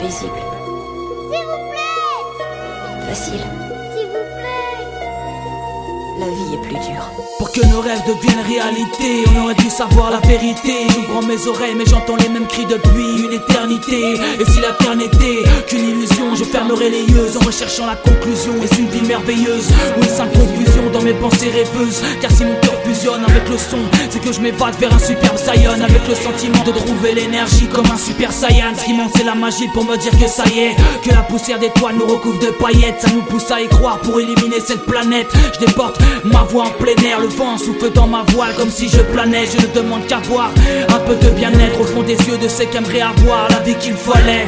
invisible. S'il vous plaît! Facile. S'il vous plaît! La vie est plus dure. Pour que nos rêves deviennent réalité, on aurait dû savoir la vérité. J'ouvre mes oreilles mais j'entends les mêmes cris depuis une éternité. Et si la terre n'était qu'une illusion, je fermerai les yeux en recherchant la conclusion. Est-ce une vie merveilleuse ou une simple confusion dans mes pensées rêveuses? Car si mon cœur fusionne avec le son, c'est que je m'évade vers un superbe Saiyan, avec le sentiment de trouver l'énergie comme un super Saiyan. Ce qui manque c'est la magie pour me dire que ça y est, que la poussière d'étoiles nous recouvre de paillettes. Ça nous pousse à y croire pour éliminer cette planète. Je déporte ma voix en plein air, le vent souffle dans ma voile comme si je planais. Je ne demande qu'à voir un peu de bien-être au fond des yeux de ceux qui aimeraient avoir la vie qu'il fallait.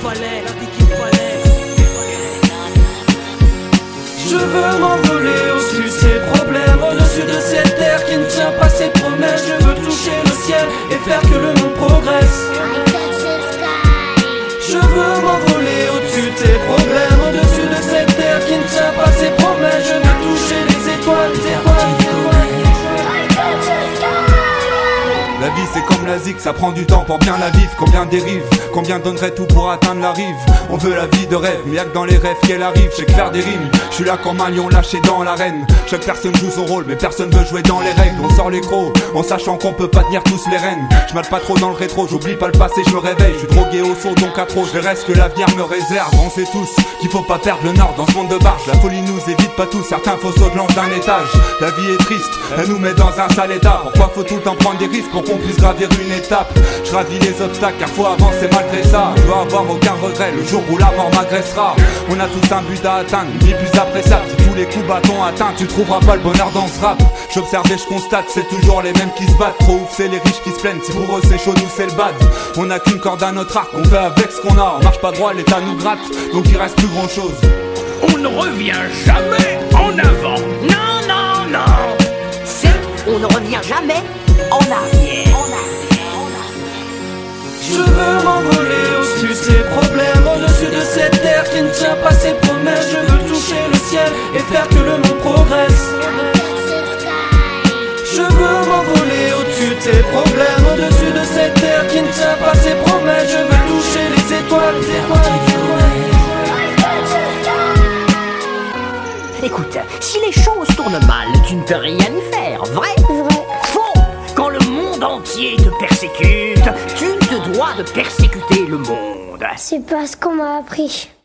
Je veux m'envoler au-dessus de ces problèmes, au-dessus de cette terre qui ne tient pas ses promesses. Je veux toucher le ciel et faire que le monde progresse. Je veux m'envoler au-dessus de ces problèmes, au-dessus de cette terre qui ne tient pas ses promesses. Je veux toucher les étoiles, La vie c'est comme la zik, ça prend du temps pour bien la vivre. Combien dérive, combien donnerait tout pour atteindre la rive. On veut la vie de rêve, mais y'a que dans les rêves qu'elle arrive. J'ai que faire des rimes, je suis là comme un lion lâché dans l'arène. Chaque personne joue son rôle, mais personne veut jouer dans les règles. On sort les crocs, en sachant qu'on peut pas tenir tous les rênes. Je mate pas trop dans le rétro, j'oublie pas le passé, je me réveille. Je suis drogué au saut donc à trop, je verrai ce que l'avenir me réserve. On sait tous qu'il faut pas perdre le nord dans ce monde de barge. La folie nous évite pas tous, certains faux sauts de l'ange d'un étage. La vie est triste, elle nous met dans un sale état. Pourquoi faut tout le temps prendre des risques pour qu'on puisse gravir une étape? Je ravis les obstacles car faut avancer malgré ça. Je dois avoir aucun regret le jour où la mort m'agressera. On a tous un but à atteindre, une vie plus appréciable. Si tous les coups bâtons atteints, tu trouveras pas le bonheur dans ce rap. J'observe et je constate, c'est toujours les mêmes qui se battent. Trop ouf, c'est les riches qui se plaignent, si pour eux c'est chaud, nous c'est le bad. On n'a qu'une corde à notre arc, on fait avec ce qu'on a. On marche pas droit, l'état nous gratte, donc il reste plus grand chose. On ne revient jamais en avant. Non, non, non. C'est on ne revient jamais en arrière. Je veux m'envoler au-dessus de ces problèmes, au-dessus de cette terre qui ne tient pas ses promesses. Je veux toucher le ciel et faire que le monde progresse. Je veux m'envoler au-dessus de ces problèmes, au-dessus de cette terre qui ne tient pas ses promesses. Je veux toucher les étoiles, Écoute, si les choses tournent mal, tu ne peux rien y faire, vrai? Vrai. Faux! Quand le monde entier te persécute, tu te dois de persécuter le monde. C'est pas ce qu'on m'a appris.